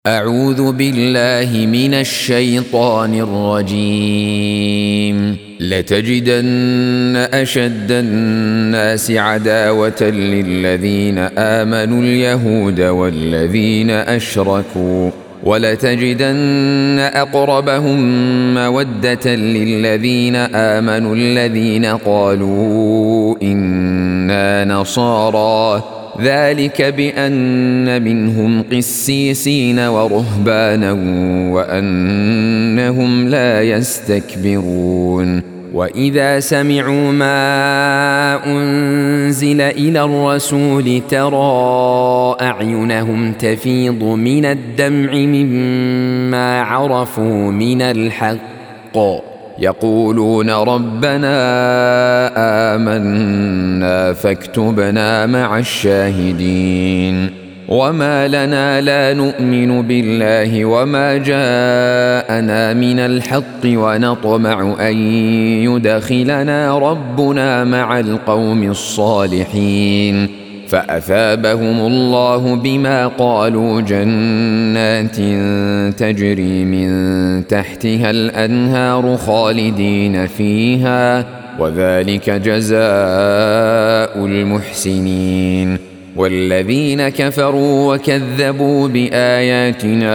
أعوذ بالله من الشيطان الرجيم. لتجدن أشد الناس عداوة للذين آمنوا اليهود والذين أشركوا، ولتجدن أقربهم مودة للذين آمنوا الذين قالوا إنا نصارى، ذلك بأن منهم قسيسين ورهبانا وأنهم لا يستكبرون. وإذا سمعوا ما أنزل إلى الرسول ترى أعينهم تفيض من الدمع مما عرفوا من الحق، يقولون ربنا آمنا فاكتبنا مع الشاهدين. وما لنا لا نؤمن بالله وما جاءنا من الحق ونطمع أن يدخلنا ربنا مع القوم الصالحين، فأثابهم الله بما قالوا جنات تجري من تحتها الأنهار خالدين فيها، وذلك جزاء المحسنين. والذين كفروا وكذبوا بآياتنا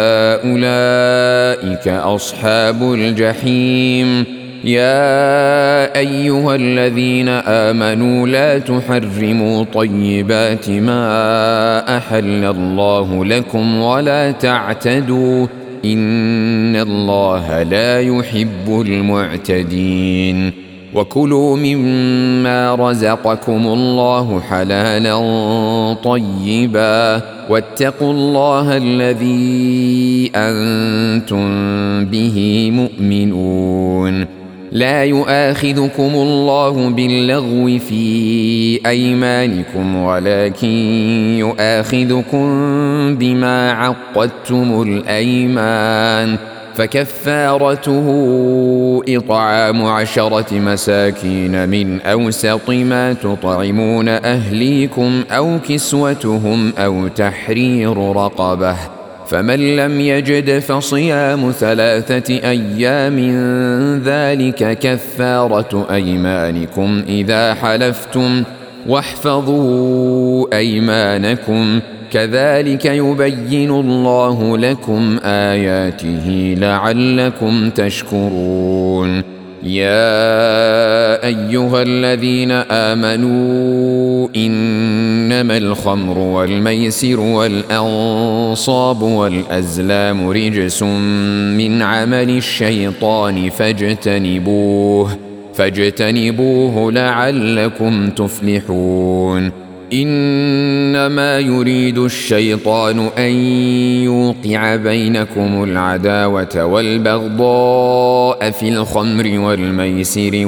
أولئك أصحاب الجحيم. يا أيها الذين آمنوا لا تحرموا طيبات ما أحل الله لكم ولا تعتدوا، إن الله لا يحب المعتدين. وكلوا مما رزقكم الله حلالا طيبا، واتقوا الله الذي أنتم به مؤمنون. لا يؤاخذكم الله باللغو في أيمانكم ولكن يؤاخذكم بما عقدتم الأيمان، فكفارته إطعام 10 مساكين من أوسط ما تطعمون أهليكم أو كسوتهم أو تحرير رقبة، فمن لم يجد فصيام 3 أيام، ذلك كفارة أيمانكم إذا حلفتم، واحفظوا أيمانكم، كذلك يبين الله لكم آياته لعلكم تشكرون. يا أيها الذين آمنوا إنما الخمر والميسر والأنصاب والأزلام رجس من عمل الشيطان فاجتنبوه لعلكم تفلحون. إنما يريد الشيطان أن يوقع بينكم العداوة والبغضاء في الخمر والميسر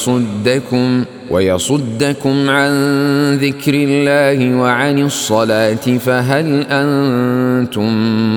ويصدكم عن ذكر الله وعن الصلاة، فهل أنتم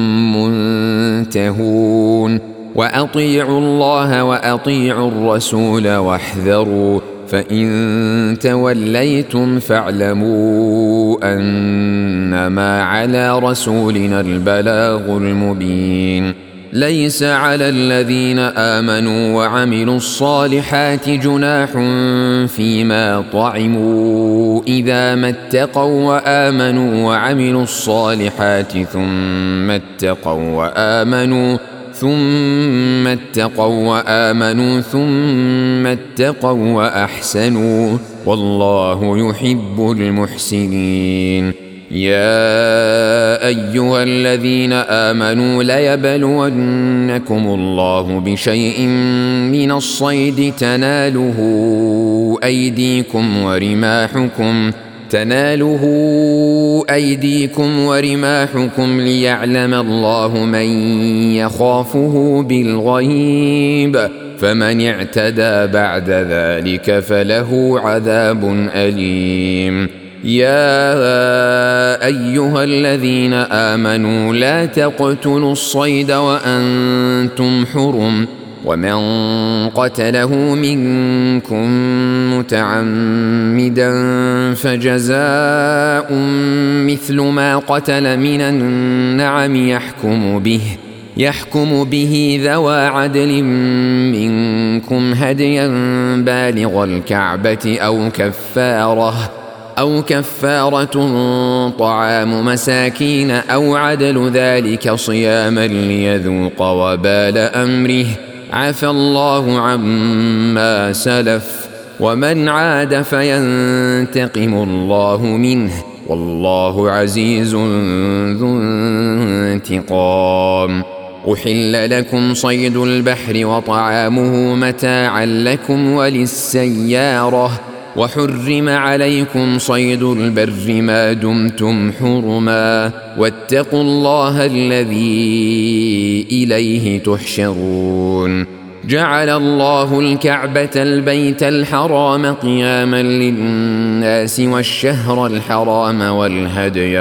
منتهون؟ وأطيعوا الله وأطيعوا الرسول واحذروا، فإن توليتم فاعلموا أنما على رسولنا البلاغ المبين. ليس على الذين آمنوا وعملوا الصالحات جناح فيما طعموا إذا ما اتقوا وآمنوا وعملوا الصالحات ثم اتقوا وأحسنوا، والله يحب المحسنين. يا أيها الذين آمنوا ليبلونكم الله بشيء من الصيد تناله أيديكم ورماحكم ليعلم الله من يخافه بالغيب، فمن اعتدى بعد ذلك فله عذاب أليم. يا أيها الذين آمنوا لا تقتلوا الصيد وأنتم حرم، ومن قتله منكم متعمدا فجزاء مثل ما قتل من النعم يحكم به ذوى عدل منكم هديا بالغ الكعبة أو كفارة طعام مساكين أو عدل ذلك صياما ليذوق وبال أمره عفى الله عما سلف ومن عاد فينتقم الله منه والله عزيز ذو انتقام. أحل لكم صيد البحر وطعامه متاعا لكم وللسيارة وحرم عليكم صيد البر ما دمتم حرما واتقوا الله الذي إليه تحشرون. جعل الله الكعبة البيت الحرام قياما للناس والشهر الحرام والهدي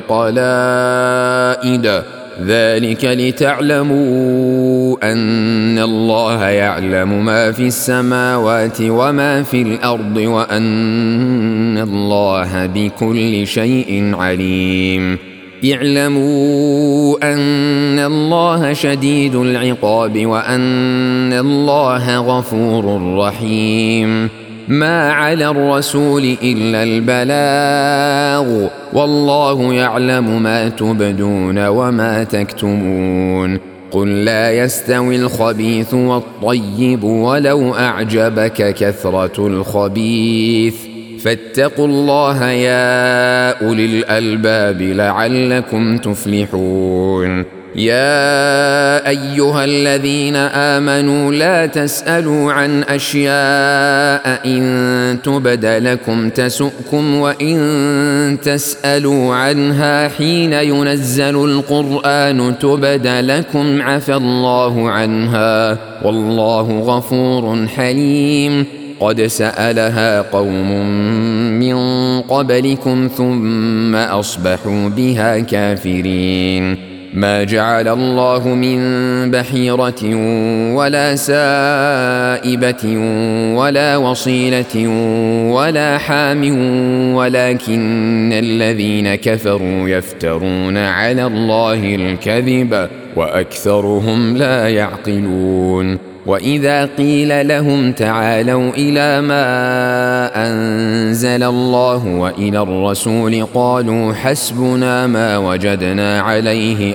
والقلائد ذلك لتعلموا أن الله يعلم ما في السماوات وما في الأرض وأن الله بكل شيء عليم. اعلموا أن الله شديد العقاب وأن الله غفور رحيم. ما على الرسول إلا البلاغ والله يعلم ما تبدون وما تكتمون. قل لا يستوي الخبيث والطيب ولو أعجبك كثرة الخبيث فاتقوا الله يا أولي الألباب لعلكم تفلحون. يا أيها الذين آمنوا لا تسألوا عن أشياء إن تبد لكم تسؤكم وإن تسألوا عنها حين ينزل القرآن تبد لكم عفى الله عنها والله غفور حليم. قد سألها قوم من قبلكم ثم أصبحوا بها كافرين. ما جعل الله من بحيرة ولا سائبة ولا وصيلة ولا حام ولكن الذين كفروا يفترون على الله الكذب وأكثرهم لا يعقلون. وإذا قيل لهم تعالوا إلى ما أنزل الله وإلى الرسول قالوا حسبنا ما وجدنا عليه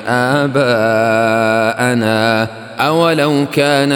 آباءنا أولو كان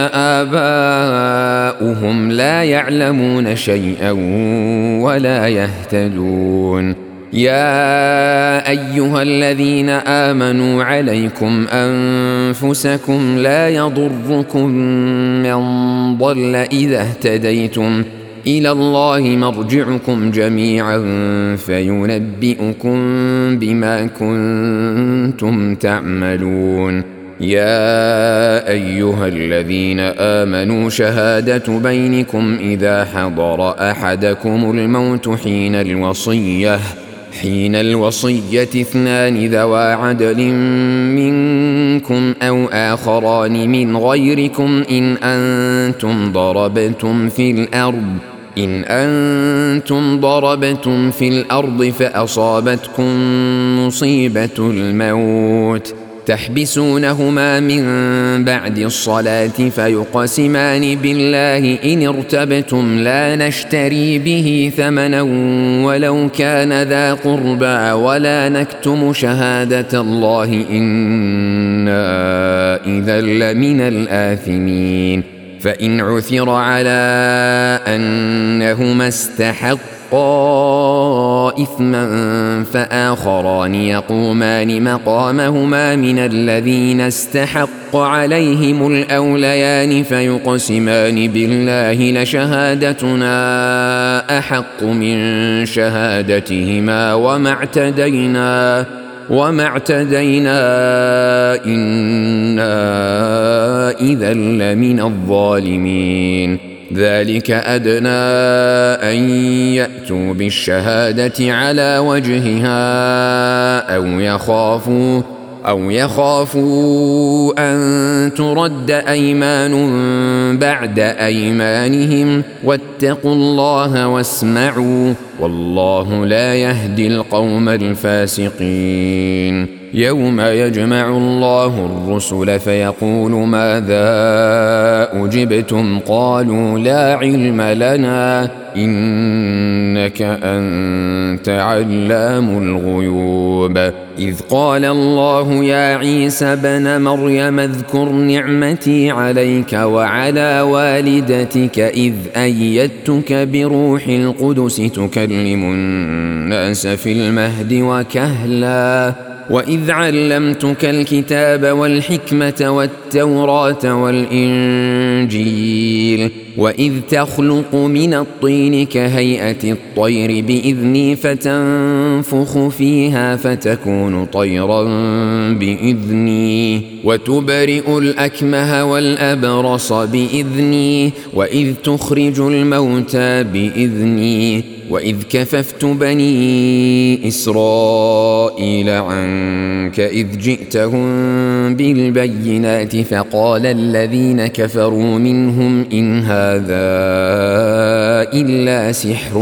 آباؤهم لا يعلمون شيئا ولا يهتدون. يا أيها الذين آمنوا عليكم أنفسكم لا يضركم من ضل إذا اهتديتم إلى الله مرجعكم جميعا فينبئكم بما كنتم تعملون. يا أيها الذين آمنوا شهادة بينكم إذا حضر أحدكم الموت حين الوصية اثنان ذوى عدل منكم أو آخران من غيركم إن أنتم ضربتم في الأرض فأصابتكم مصيبة الموت تحبسونهما من بعد الصلاة فيقسمان بالله إن ارتبتم لا نشتري به ثمنا ولو كان ذا قربى ولا نكتم شهادة الله إنا إذا لمن الآثمين. فإن عثر على أنهما استحقا إثما فآخران يقومان مقامهما من الذين استحق عليهم الأوليان فيقسمان بالله لشهادتنا أحق من شهادتهما وما اعتدينا إنا إذا لمن الظالمين. ذلك أدنى أن يأتوا بالشهادة على وجهها أو يخافوا أن ترد أيمان بعد أيمانهم واتقوا الله واسمعوا والله لا يهدي القوم الفاسقين. يوم يجمع الله الرسل فيقول ماذا أجبتم قالوا لا علم لنا إنك أنت علام الغيوب. إذ قال الله يا عيسى بن مريم اذكر نعمتي عليك وعلى والدتك إذ أيدتك بروح القدس تكلم الناس في المهد وكهلا وإذ علمتك الكتاب والحكمة والتوراة والإنجيل وإذ تخلق من الطين كهيئة الطير بإذني فتنفخ فيها فتكون طيرا بإذني وتبرئ الأكمه والأبرص بإذني وإذ تخرج الموتى بإذني وإذ كففت بني إسرائيل عنك إذ جئتهم بالبينات فقال الذين كفروا منهم إن هذا إلا سحر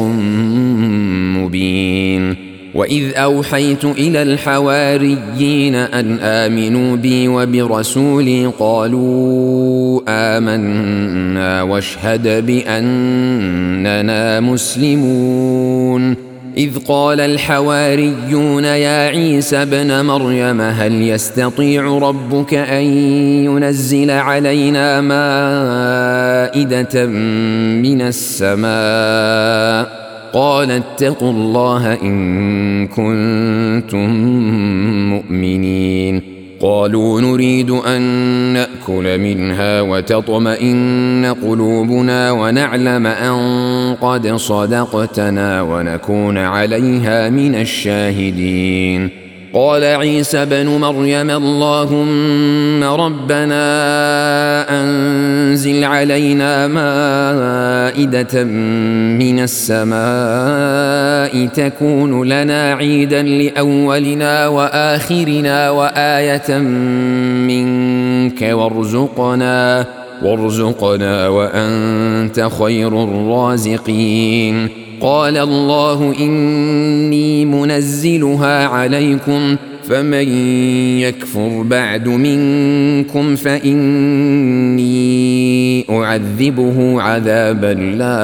مبين. وإذ أوحيت إلى الحواريين أن آمنوا بي وبرسولي قالوا آمنا واشهد بأننا مسلمون. إذ قال الحواريون يا عيسى ابن مريم هل يستطيع ربك أن ينزل علينا مائدة من السماء قال اتقوا الله إن كنتم مؤمنين. قالوا نريد أن نأكل منها وتطمئن قلوبنا ونعلم أن قد صدقتنا ونكون عليها من الشاهدين. قال عيسى بن مريم اللهم ربنا أنزل علينا مائدة من السماء تكون لنا عيدا لأولنا وآخرنا وآية منك وارزقنا وأنت خير الرازقين. قال الله إني منزلها عليكم فمن يكفر بعد منكم فإني أعذبه عذابا لا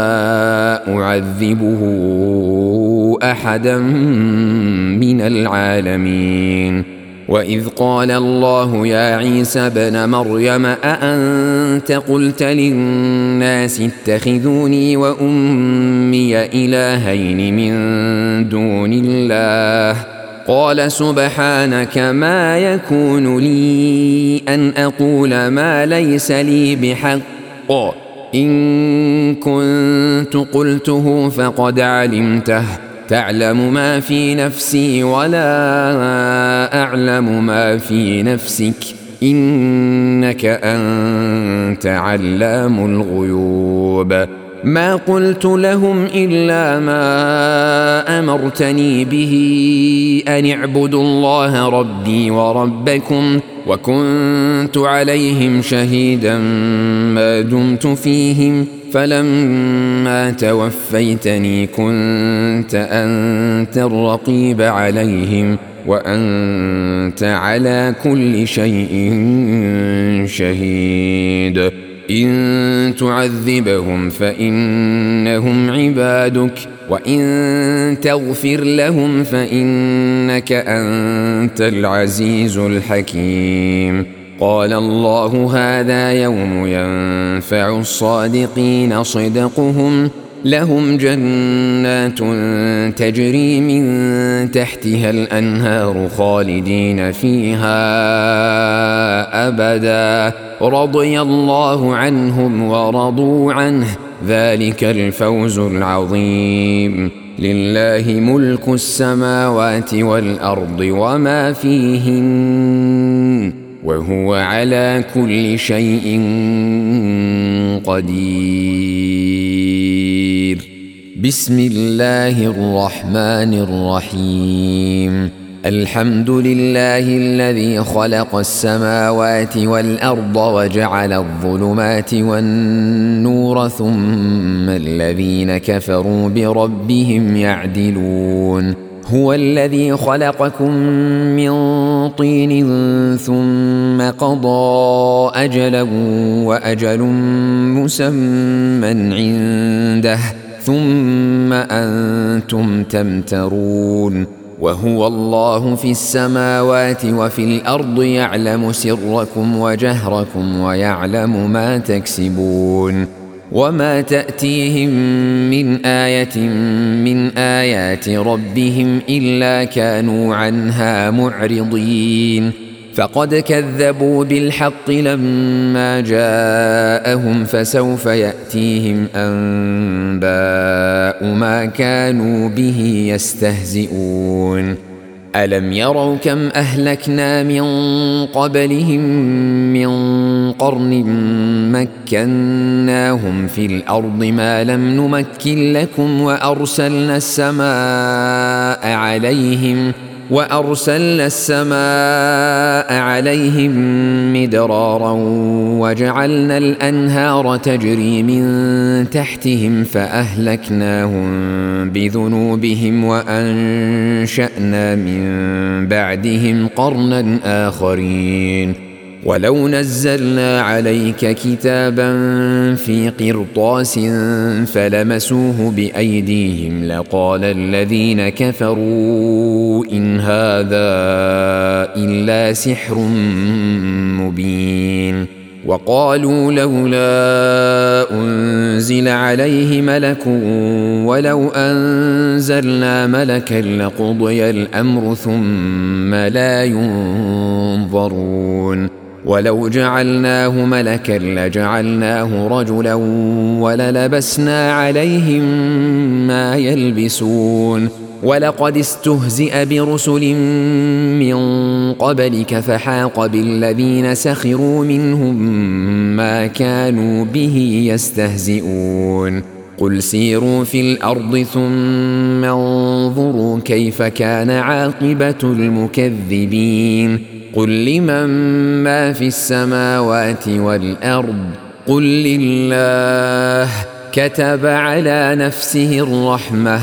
أعذبه أحدا من العالمين. وإذ قال الله يا عيسى بن مريم أأنت قلت للناس اتخذوني وأمي إلهين من دون الله قال سبحانك ما يكون لي أن أقول ما ليس لي بحق إن كنت قلته فقد علمته تعلم ما في نفسي ولا أعلم ما في نفسك إنك أنت علام الغيوب. ما قلت لهم إلا ما أمرتني به أن اعبدوا الله ربي وربكم وكنت عليهم شهيدا ما دمت فيهم فلما توفيتني كنت أنت الرقيب عليهم وأنت على كل شيء شهيد. إن تعذبهم فإنهم عبادك وإن تغفر لهم فإنك أنت العزيز الحكيم. قال الله هذا يوم ينفع الصادقين صدقهم لهم جنات تجري من تحتها الأنهار خالدين فيها أبدا رضي الله عنهم ورضوا عنه ذلك الفوز العظيم. لله ملك السماوات والأرض وما فيهن وهو على كل شيء قدير. بسم الله الرحمن الرحيم. الحمد لله الذي خلق السماوات والأرض وجعل الظلمات والنور ثم الذين كفروا بربهم يعدلون هو الذي خلقكم من طين ثم قضى أجلا وأجل مسمى عنده ثم أنتم تمترون وهو الله في السماوات وفي الأرض يعلم سركم وجهركم ويعلم ما تكسبون وما تأتيهم من آية من آيات ربهم إلا كانوا عنها معرضين فقد كذبوا بالحق لما جاءهم فسوف يأتيهم أنباء ما كانوا به يستهزئون ألم يروا كم أهلكنا من قبلهم من قرن مكناهم في الأرض ما لم نمكن لكم وأرسلنا السماء عليهم مدرارا وجعلنا الأنهار تجري من تحتهم فأهلكناهم بذنوبهم وأنشأنا من بعدهم قرنا آخرين ولو نزلنا عليك كتابا في قرطاس فلمسوه بأيديهم لقال الذين كفروا إن هذا إلا سحر مبين وقالوا لولا أنزل عليه ملك ولو أنزلنا ملكا لقضي الأمر ثم لا ينظرون ولو جعلناه ملكا لجعلناه رجلا وللبسنا عليهم ما يلبسون ولقد استهزئ برسل من قبلك فحاق بالذين سخروا منهم ما كانوا به يستهزئون قل سيروا في الأرض ثم انظروا كيف كان عاقبة المكذبين قل لمن ما في السماوات والأرض قل لله كتب على نفسه الرحمة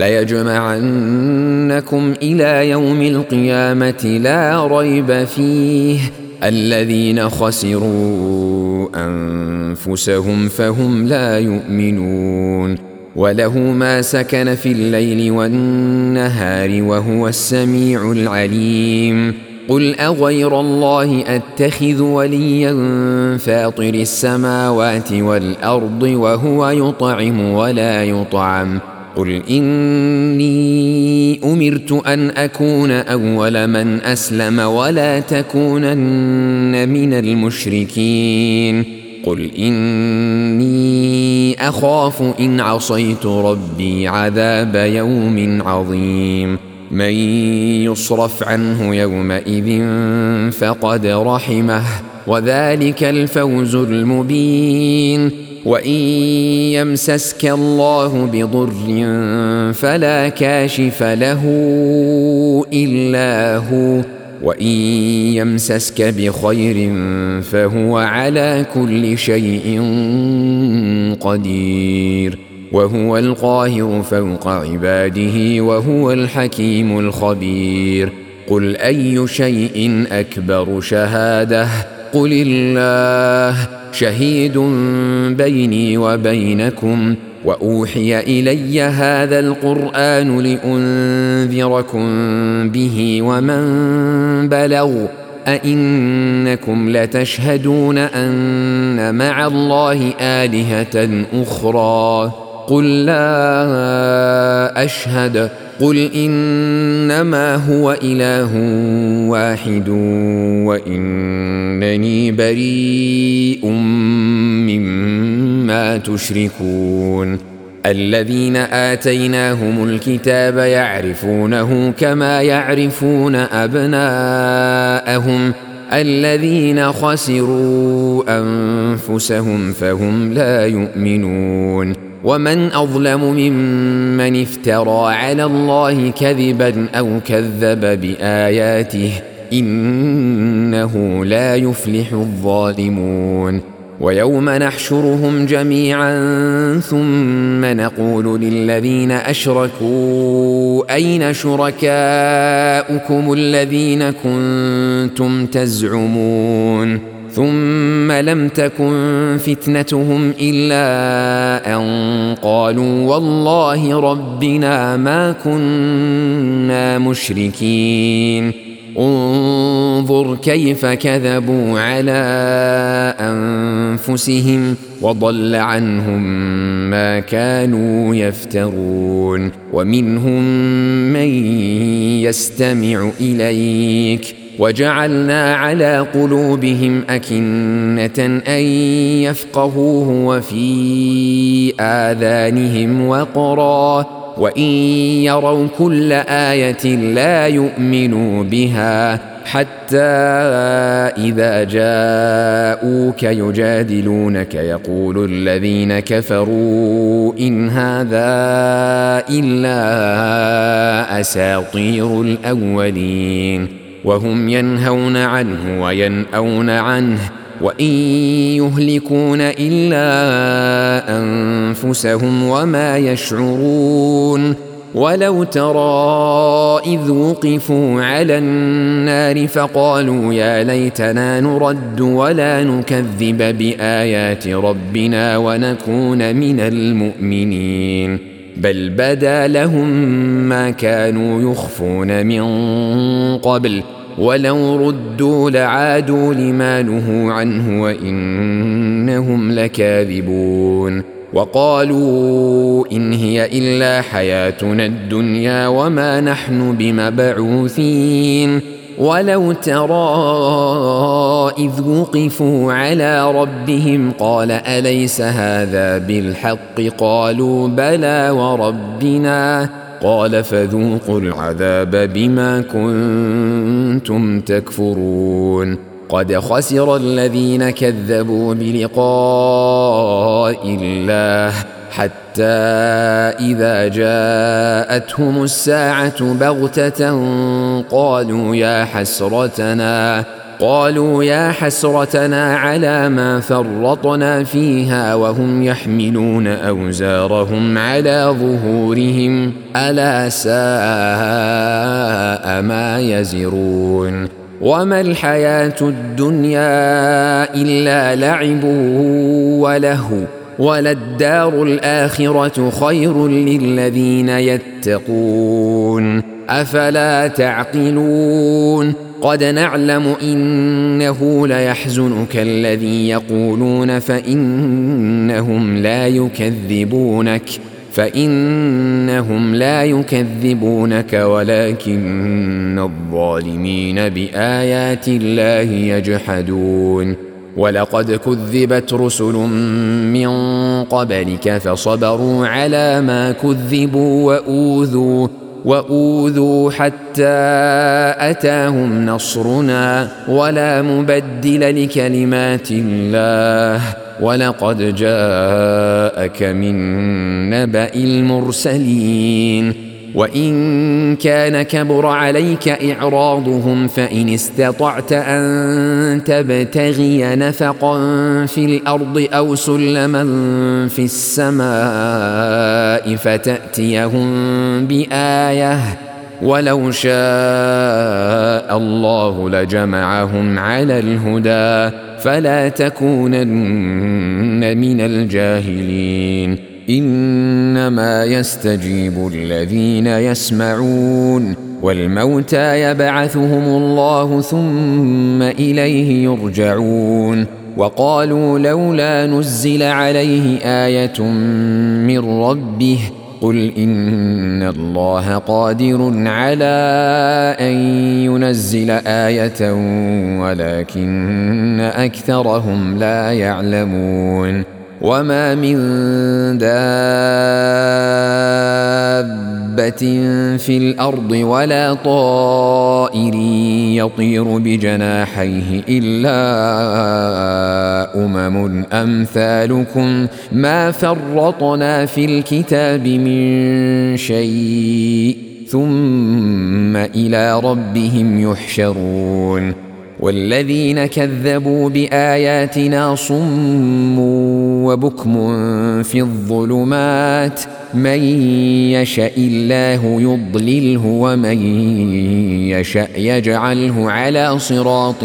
ليجمعنكم إلى يوم القيامة لا ريب فيه الذين خسروا أنفسهم فهم لا يؤمنون وله ما سكن في الليل والنهار وهو السميع العليم قل أغير الله أتخذ وليا فاطر السماوات والأرض وهو يطعم ولا يطعم قل إني أمرت أن أكون أول من أسلم ولا تكونن من المشركين قل إني أخاف إن عصيت ربي عذاب يوم عظيم من يصرف عنه يومئذ فقد رحمه وذلك الفوز المبين وإن يمسسك الله بضر فلا كاشف له إلا هو وإن يمسسك بخير فهو على كل شيء قدير وهو القاهر فوق عباده وهو الحكيم الخبير قل أي شيء أكبر شهادة قل الله شهيد بيني وبينكم وأوحي إلي هذا القرآن لأنذركم به ومن بلغ أئنكم لتشهدون أن مع الله آلهة أخرى قل لا أشهد قل إنما هو إله واحد وإنني بريء مما تشركون الذين آتيناهم الكتاب يعرفونه كما يعرفون أبناءهم الذين خسروا أنفسهم فهم لا يؤمنون ومن أظلم ممن افترى على الله كذبا أو كذب بآياته إنه لا يفلح الظالمون. ويوم نحشرهم جميعا ثم نقول للذين أشركوا أين شركاؤكم الذين كنتم تزعمون ثم لم تكن فتنتهم إلا أن قالوا والله ربنا ما كنا مشركين. انظر كيف كذبوا على أنفسهم وضل عنهم ما كانوا يفترون. ومنهم من يستمع إليك وجعلنا على قلوبهم أكنة أن يفقهوه وفي آذانهم وقرا وإن يروا كل آية لا يؤمنوا بها حتى إذا جاءوك يجادلونك يقول الذين كفروا إن هذا إلا أساطير الأولين وهم ينهون عنه وينأون عنه وإن يهلكون إلا أنفسهم وما يشعرون. ولو ترى إذ وقفوا على النار فقالوا يا ليتنا نرد ولا نكذب بآيات ربنا ونكون من المؤمنين بل بدا لهم ما كانوا يخفون من قبل ولو ردوا لعادوا لما نهوا عنه وإنهم لكاذبون. وقالوا إن هي إلا حياتنا الدنيا وما نحن بمبعوثين. ولو ترى إذ وقفوا على ربهم قال أليس هذا بالحق قالوا بلى وربنا قال فذوقوا العذاب بما كنتم تكفرون. قد خسر الذين كذبوا بلقاء الله حتى إذا جاءتهم الساعة بغتة قالوا يا حسرتنا على ما فرطنا فيها وهم يحملون أوزارهم على ظهورهم ألا ساء ما يزرون. وما الحياة الدنيا إلا لعب ولهو وللدار الآخرة خير للذين يتقون أفلا تعقلون. قد نعلم إنه ليحزنك الذي يقولون فإنهم لا يكذبونك ولكن الظالمين بآيات الله يجحدون. ولقد كذبت رسل من قبلك فصبروا على ما كذبوا وأوذوا حتى أتاهم نصرنا ولا مبدل لكلمات الله ولقد جاءك من نبأ المرسلين. وإن كان كبر عليك إعراضهم فإن استطعت أن تبتغي نفقا في الأرض أو سلما في السماء فتأتيهم بآية ولو شاء الله لجمعهم على الهدى فلا تكونن من الجاهلين. إنما يستجيب الذين يسمعون والموتى يبعثهم الله ثم إليه يرجعون. وقالوا لولا نزل عليه آية من ربه قل إن الله قادر على أن ينزل آية ولكن أكثرهم لا يعلمون. وما من دابة دابة في الأرض ولا طائر يطير بجناحيه إلا أمم أمثالكم ما فرطنا في الكتاب من شيء ثم إلى ربهم يحشرون والذين كذبوا بآياتنا صم وبكم في الظلمات من يشاء الله يضلله ومن يشاء يجعله على صراط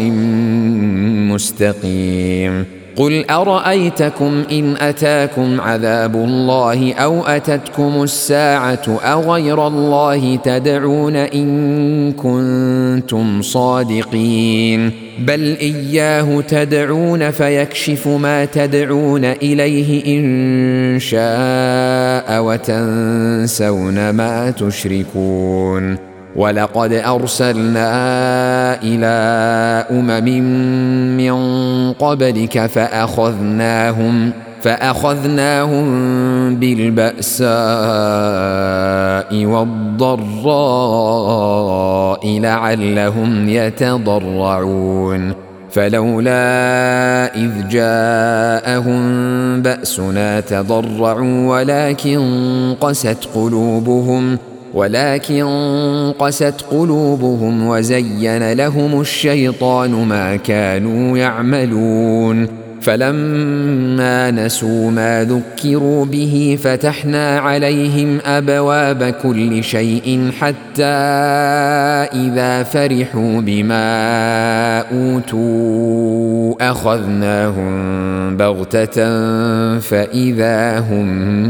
مستقيم قل أرأيتكم إن أتاكم عذاب الله أو أتتكم الساعة أغير الله تدعون إن كنتم صادقين بل إياه تدعون فيكشف ما تدعون إليه إن شاء وتنسون ما تشركون ولقد أرسلنا إلى أمم من قبلك فأخذناهم بالبأساء والضراء لعلهم يتضرعون فلولا إذ جاءهم بأسنا تضرعوا ولكن قست قلوبهم وزين لهم الشيطان ما كانوا يعملون فلما نسوا ما ذكروا به فتحنا عليهم أبواب كل شيء حتى إذا فرحوا بما أوتوا أخذناهم بغتة فإذا هم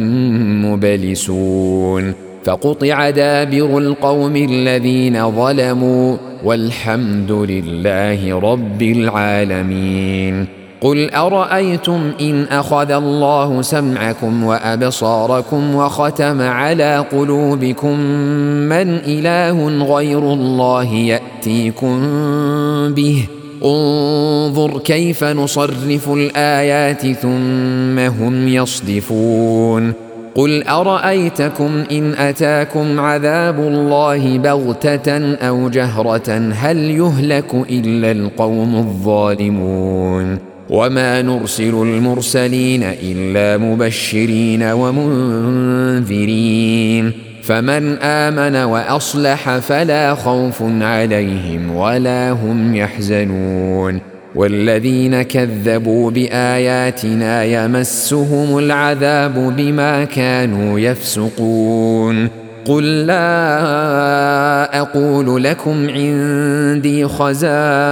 مبلسون فقطع دابر القوم الذين ظلموا والحمد لله رب العالمين قل أرأيتم إن أخذ الله سمعكم وأبصاركم وختم على قلوبكم من إله غير الله يأتيكم به انظر كيف نصرف الآيات ثم هم يصدفون قل أرأيتكم إن أتاكم عذاب الله بغتة أو جهرة هل يهلك إلا القوم الظالمون وما نرسل المرسلين إلا مبشرين ومنذرين فمن آمن وأصلح فلا خوف عليهم ولا هم يحزنون والذين كذبوا بآياتنا يمسهم العذاب بما كانوا يفسقون قل لا أقول لكم عندي خزائن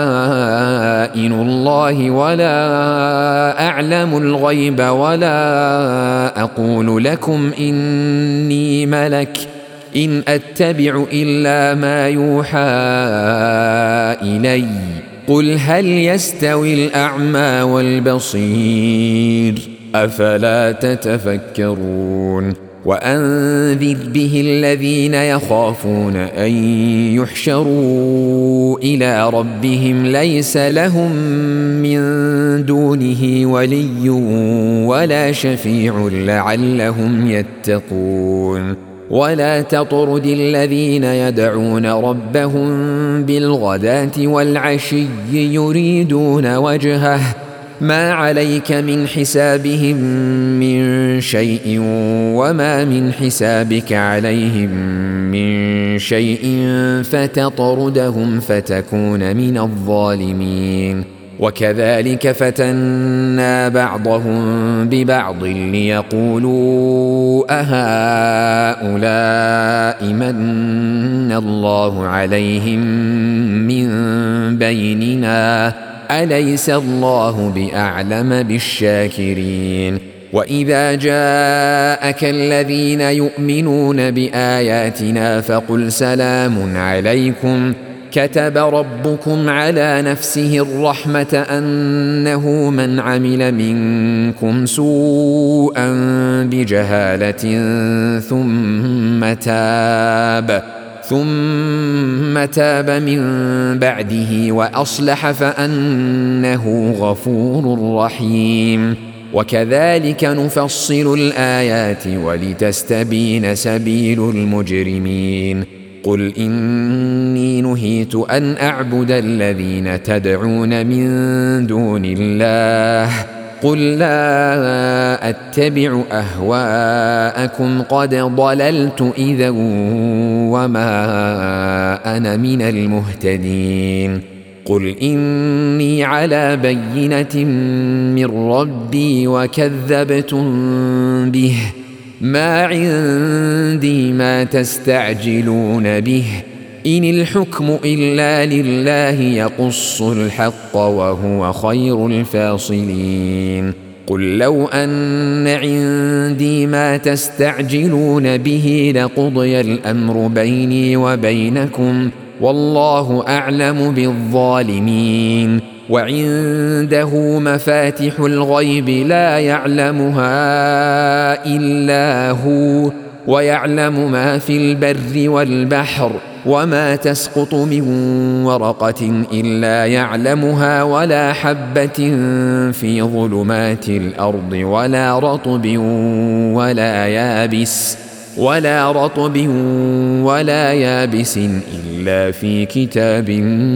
الله ولا أعلم الغيب ولا أقول لكم إني ملك إن أتبع إلا ما يوحى إلي قل هل يستوي الأعمى والبصير أفلا تتفكرون وأنذر به الذين يخافون أن يحشروا إلى ربهم ليس لهم من دونه ولي ولا شفيع لعلهم يتقون ولا تطرد الذين يدعون ربهم بالغداة والعشي يريدون وجهه ما عليك من حسابهم من شيء وما من حسابك عليهم من شيء فتطردهم فتكون من الظالمين وكذلك فتنا بعضهم ببعض ليقولوا أهؤلاء من الله عليهم من بيننا أليس الله بأعلم بالشاكرين وإذا جاءك الذين يؤمنون بآياتنا فقل سلام عليكم كتب ربكم على نفسه الرحمة أنه من عمل منكم سوءا بجهالة ثم تاب من بعده وأصلح فأنه غفور رحيم وكذلك نفصل الآيات ولتستبين سبيل المجرمين قل إني نهيت أن أعبد الذين تدعون من دون الله قل لا أتبع أهواءكم قد ضللت إذا وما أنا من المهتدين قل إني على بينة من ربي وكذبتم به ما عندي ما تستعجلون به إن الحكم إلا لله يقص الحق وهو خير الفاصلين قل لو أن عندي ما تستعجلون به لقضي الأمر بيني وبينكم والله أعلم بالظالمين وعنده مفاتح الغيب لا يعلمها إلا هو ويعلم ما في البر والبحر وما تسقط من ورقة إلا يعلمها ولا حبة في ظلمات الأرض ولا رطب ولا يابس إلا في كتاب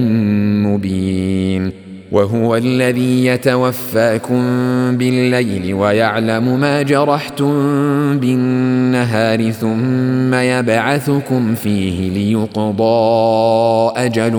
مبين وهو الذي يتوفاكم بالليل ويعلم ما جرحتم بالنهار ثم يبعثكم فيه ليقضى أجل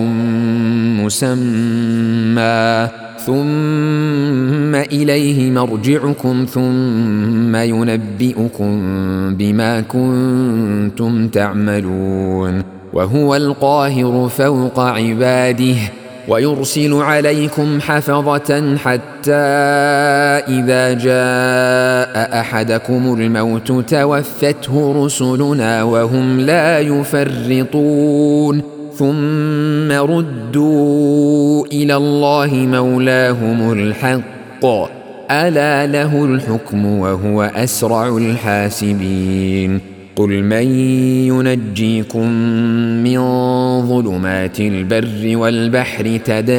مسمى ثم إليه مرجعكم ثم ينبئكم بما كنتم تعملون وهو القاهر فوق عباده ويرسل عليكم حفظة حتى إذا جاء أحدكم الموت توفته رسلنا وهم لا يفرطون ثم ردوا إلى الله مولاهم الحق ألا له الحكم وهو أسرع الحاسبين قل من ينجيكم من ظلمات البر والبحر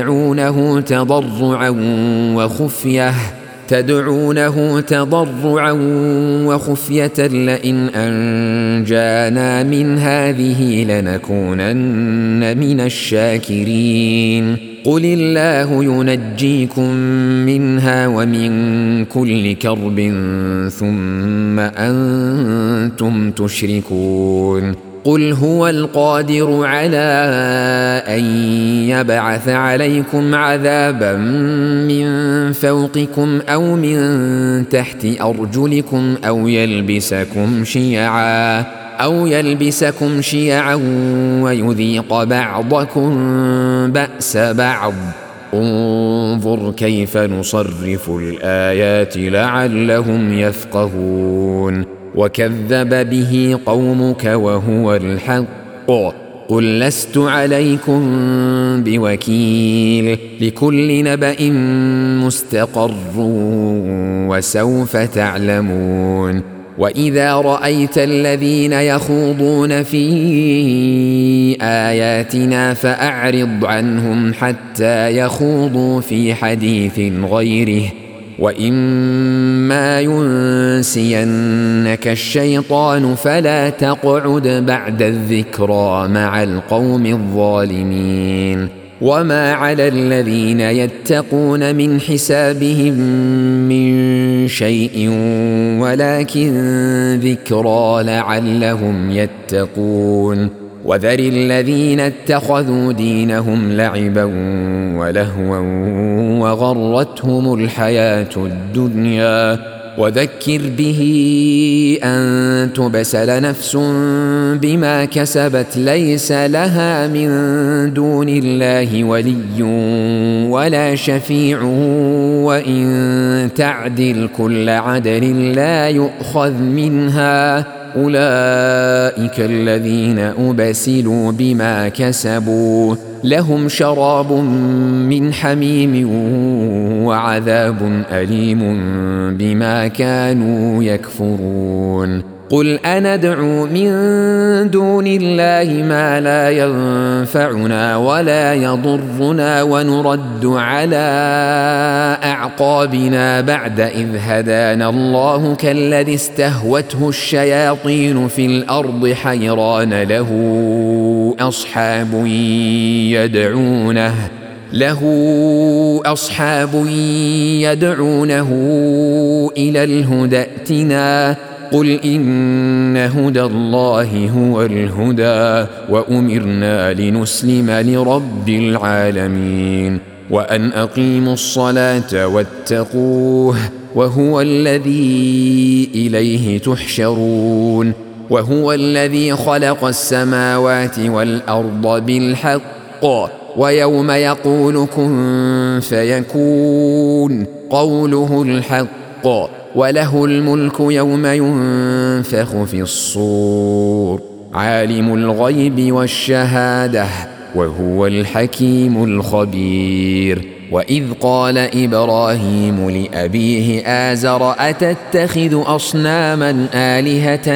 تدعونه تضرعا وخفية لئن أنجانا من هذه لنكونن من الشاكرين قل الله ينجيكم منها ومن كل كرب ثم أنتم تشركون قل هو القادر على أن يبعث عليكم عذابا من فوقكم أو من تحت أرجلكم أو يلبسكم شيعا ويذيق بعضكم بأس بعض انظر كيف نصرف الآيات لعلهم يفقهون وكذب به قومك وهو الحق قل لست عليكم بوكيل لكل نبأ مستقر وسوف تعلمون وإذا رأيت الذين يخوضون في آياتنا فأعرض عنهم حتى يخوضوا في حديث غيره وإما ينسينك الشيطان فلا تقعد بعد الذكرى مع القوم الظالمين وما على الذين يتقون من حسابهم من شيء ولكن ذكرى لعلهم يتقون وذر الذين اتخذوا دينهم لعبا ولهوا وغرتهم الحياة الدنيا وذكر به أن تبسل نفس بما كسبت ليس لها من دون الله ولي ولا شفيع وإن تعدل كل عدل لا يؤخذ منها أولئك الذين أبسلوا بما كسبوا لهم شراب من حميم وعذاب أليم بما كانوا يكفرون قل أندعو من دون الله ما لا ينفعنا ولا يضرنا ونرد على أعقابنا بعد إذ هدانا الله كالذي استهوته الشياطين في الأرض حيران له أصحاب يدعونه إلى الهدى ائتنا قل إن هدى الله هو الهدى وأمرنا لنسلم لرب العالمين وأن أقيموا الصلاة واتقوه وهو الذي إليه تحشرون وهو الذي خلق السماوات والأرض بالحق ويوم يقول كن فيكون قوله الحق وله الملك يوم ينفخ في الصور عالم الغيب والشهادة وهو الحكيم الخبير وإذ قال إبراهيم لأبيه آزر أتتخذ أصناما آلهة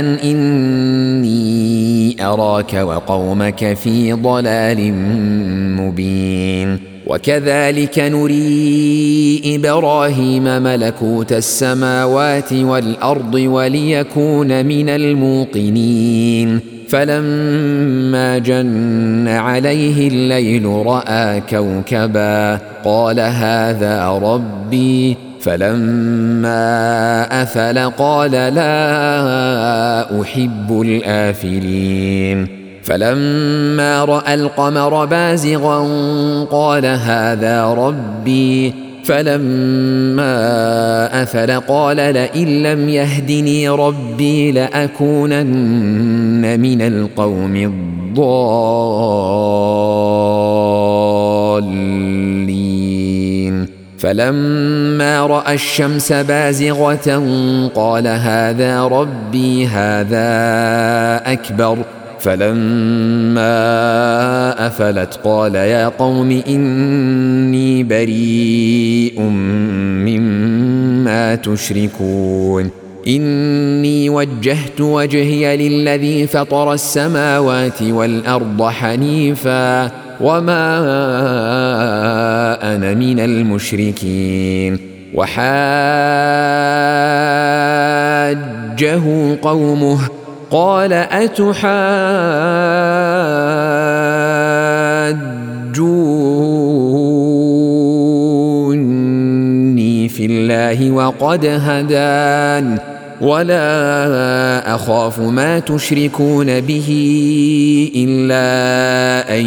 إني أراك وقومك في ضلال مبين وكذلك نري إبراهيم ملكوت السماوات والأرض وليكون من الموقنين فلما جن عليه الليل رأى كوكبا قال هذا ربي فلما أفل قال لا أحب الآفلين فلما رأى القمر بازغا قال هذا ربي فلما أفل قال لئن لم يهدني ربي لأكونن من القوم الضالين فلما رأى الشمس بازغة قال هذا ربي هذا أكبر فلما أفلت قال يا قوم إني بريء مما تشركون إني وجهت وجهي للذي فطر السماوات والأرض حنيفا وما أنا من المشركين وحاجه قومه قال أتحاجوني في الله وقد هدان ولا أخاف ما تشركون به إلا أن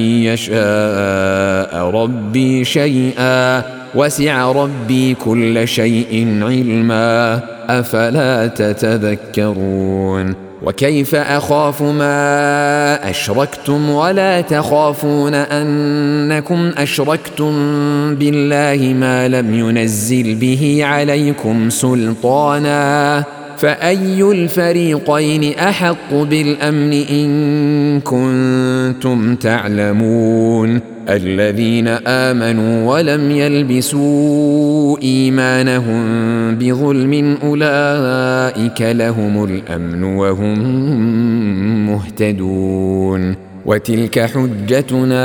يشاء ربي شيئا وسع ربي كل شيء علما أفلا تتذكرون وكيف أخاف ما أشركتم ولا تخافون أنكم أشركتم بالله ما لم ينزل به عليكم سلطانا فأي الفريقين أحق بالأمن إن كنتم تعلمون الذين آمنوا ولم يلبسوا إيمانهم بظلم أولئك لهم الأمن وهم مهتدون وتلك حجتنا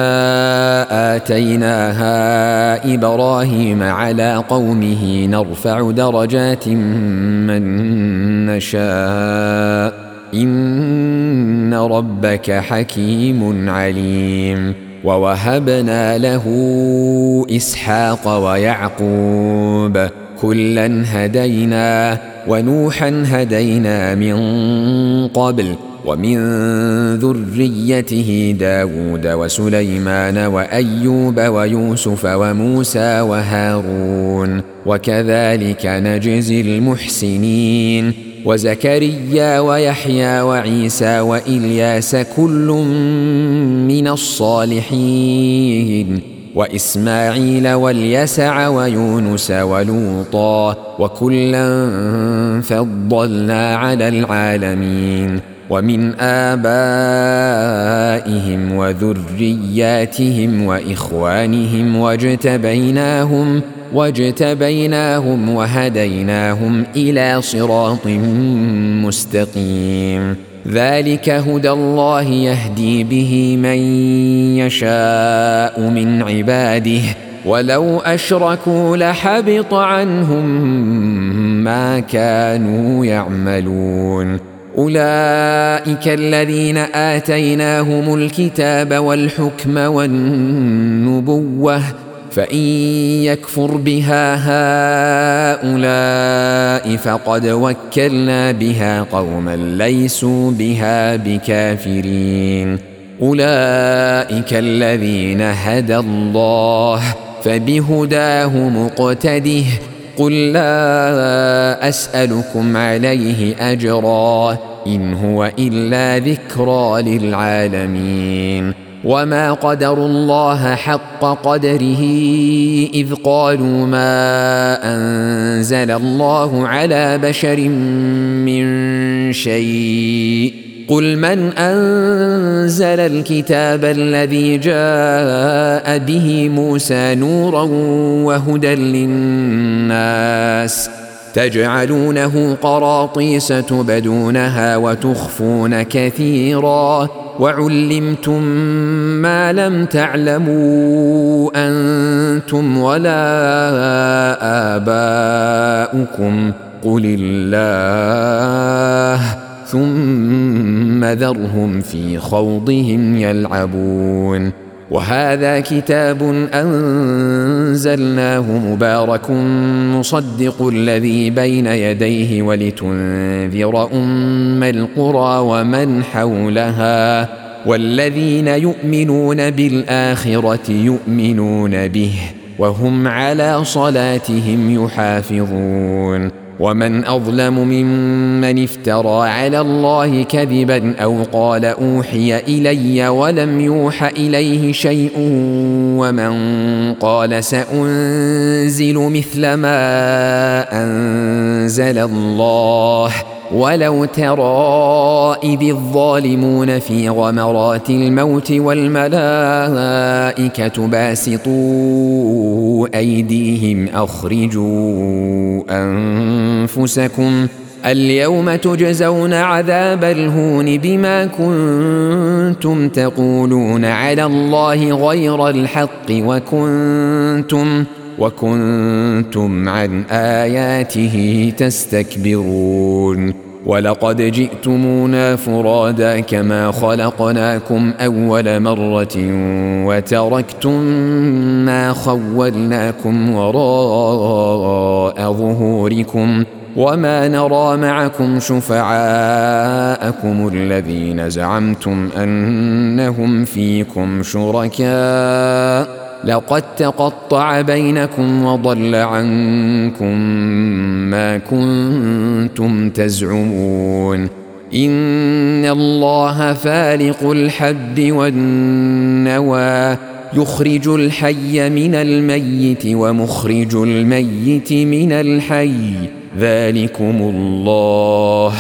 آتيناها إبراهيم على قومه نرفع درجات من نشاء إن ربك حكيم عليم ووهبنا له إسحاق ويعقوب كلا هدينا ونوحا هدينا من قبل ومن ذريته داود وسليمان وأيوب ويوسف وموسى وهارون وكذلك نجزي المحسنين وزكريا ويحيى وعيسى وإلياس كل من الصالحين وإسماعيل واليسع ويونس ولوطا وكلا فضلنا على العالمين ومن آبائهم وذرياتهم وإخوانهم واجتبيناهم واجتبيناهم وهديناهم إلى صراط مستقيم. ذلك هدى الله يهدي به من يشاء من عباده ولو أشركوا لحبط عنهم ما كانوا يعملون. أولئك الذين آتيناهم الكتاب والحكم والنبوة فإن يكفر بها هؤلاء فقد وكلنا بها قوما ليسوا بها بكافرين. أولئك الذين هدى الله فبهداه مقتده. قل لا أسألكم عليه أجرا إن هو إلا ذكرى للعالمين. وما قدروا الله حق قدره إذ قالوا ما أنزل الله على بشر من شيء. قل من أنزل الكتاب الذي جاء به موسى نورا وهدى للناس تجعلونه قراطيس تبدونها وتخفون كثيرا وعلمتم ما لم تعلموا أنتم ولا آباؤكم قل الله ثم ذرهم في خوضهم يلعبون. وهذا كتاب أنزلناه مبارك مصدق الذي بين يديه ولتنذر أم القرى ومن حولها والذين يؤمنون بالآخرة يؤمنون به وهم على صلاتهم يحافظون. ومن أظلم ممن افترى على الله كذبا أو قال أوحي إلي ولم يوح إليه شيء ومن قال سأنزل مثل ما أنزل الله. ولو ترى إذ الظالمون في غمرات الموت والملائكة باسطوا أيديهم أخرجوا أنفسكم اليوم تجزون عذاب الهون بما كنتم تقولون على الله غير الحق وكنتم عن آياته تستكبرون. ولقد جئتمونا فرادا كما خلقناكم أول مرة وتركتم ما خولناكم وراء ظهوركم وما نرى معكم شفعاءكم الذين زعمتم أنهم فيكم شركاء لقد تقطع بينكم وضل عنكم ما كنتم تزعمون. إن الله فالق الحب والنوى يخرج الحي من الميت ومخرج الميت من الحي ذلكم الله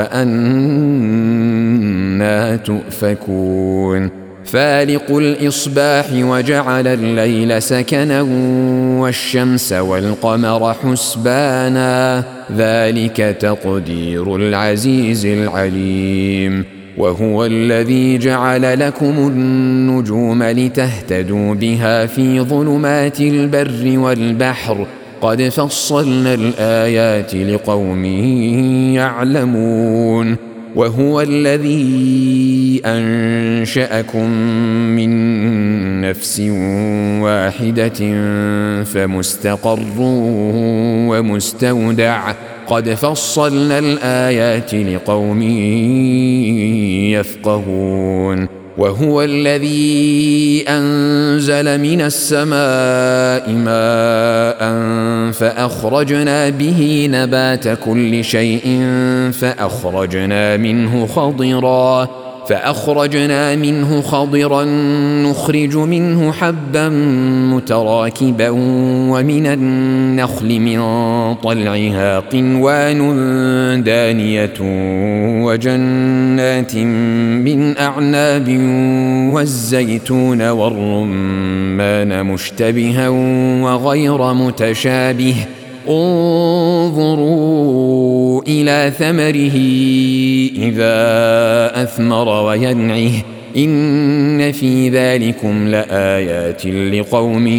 فأنى تؤفكون. فالق الإصباح وجعل الليل سكنا والشمس والقمر حسبانا ذلك تقدير العزيز العليم. وهو الذي جعل لكم النجوم لتهتدوا بها في ظلمات البر والبحر قد فصلنا الآيات لقوم يعلمون. وهو الذي أنشأكم من نفس واحدة فمستقر ومستودع قد فصلنا الآيات لقوم يفقهون. وهو الذي أنزل من السماء ماء فأخرجنا به نبات كل شيء فأخرجنا منه خضرا فأخرجنا منه خضرا نخرج منه حبا متراكبا ومن النخل من طلعها قنوان دانية وجنات من أعناب والزيتون والرمان مشتبها وغير متشابه انظروا إلى ثمره إذا أثمر وينعه إن في ذلكم لآيات لقوم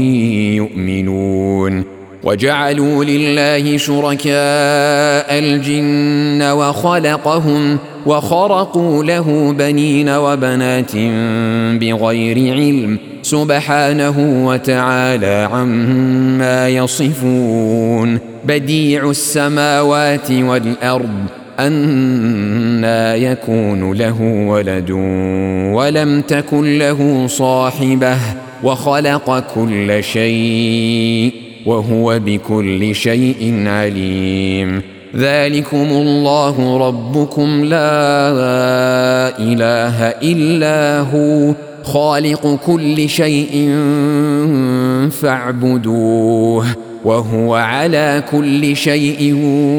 يؤمنون وجعلوا لله شركاء الجن وخلقهم وخرقوا له بنين وبنات بغير علم سبحانه وتعالى عما يصفون بديع السماوات والأرض أنى يكون له ولد ولم تكن له صاحبة وخلق كل شيء وهو بكل شيء عليم ذلكم الله ربكم لا إله إلا هو خالق كل شيء فاعبدوه وهو على كل شيء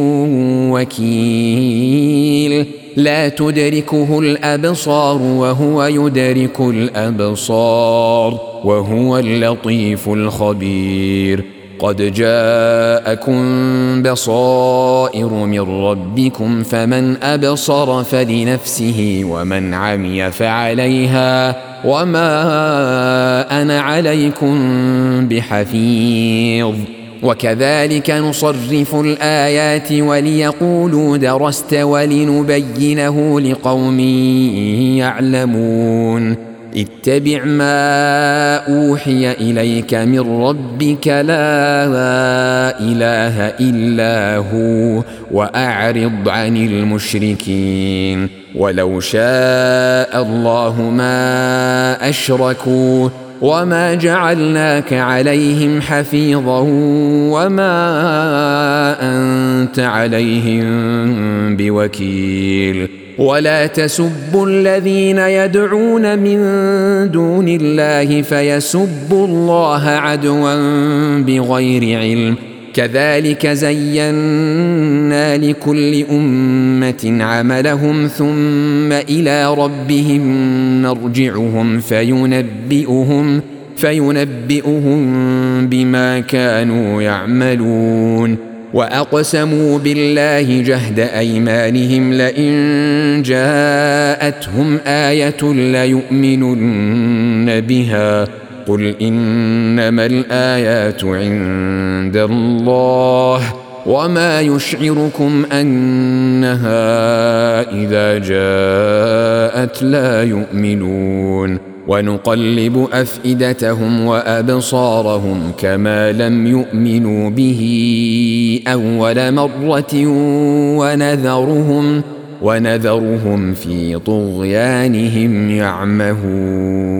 وكيل لا تدركه الأبصار وهو يدرك الأبصار وهو اللطيف الخبير قد جاءكم بصائر من ربكم فمن أبصر فلنفسه ومن عمي فعليها وما أنا عليكم بحفيظ وكذلك نصرف الآيات وليقولوا درست ولنبينه لقوم يعلمون اتبع ما أوحي إليك من ربك لا إله إلا هو وأعرض عن المشركين ولو شاء الله ما أشركوا وما جعلناك عليهم حفيظا وما أنت عليهم بوكيل ولا تسبوا الذين يدعون من دون الله فيسبوا الله عدوا بغير علم كذلك زينا لكل أمة عملهم ثم إلى ربهم مرجعهم فينبئهم بما كانوا يعملون وأقسموا بالله جهد أيمانهم لئن جاءتهم آية ليؤمنن بها قل إنما الآيات عند الله وما يشعركم أنها إذا جاءت لا يؤمنون ونقلب أفئدتهم وأبصارهم كما لم يؤمنوا به أول مرة ونذرهم في طغيانهم يعمهون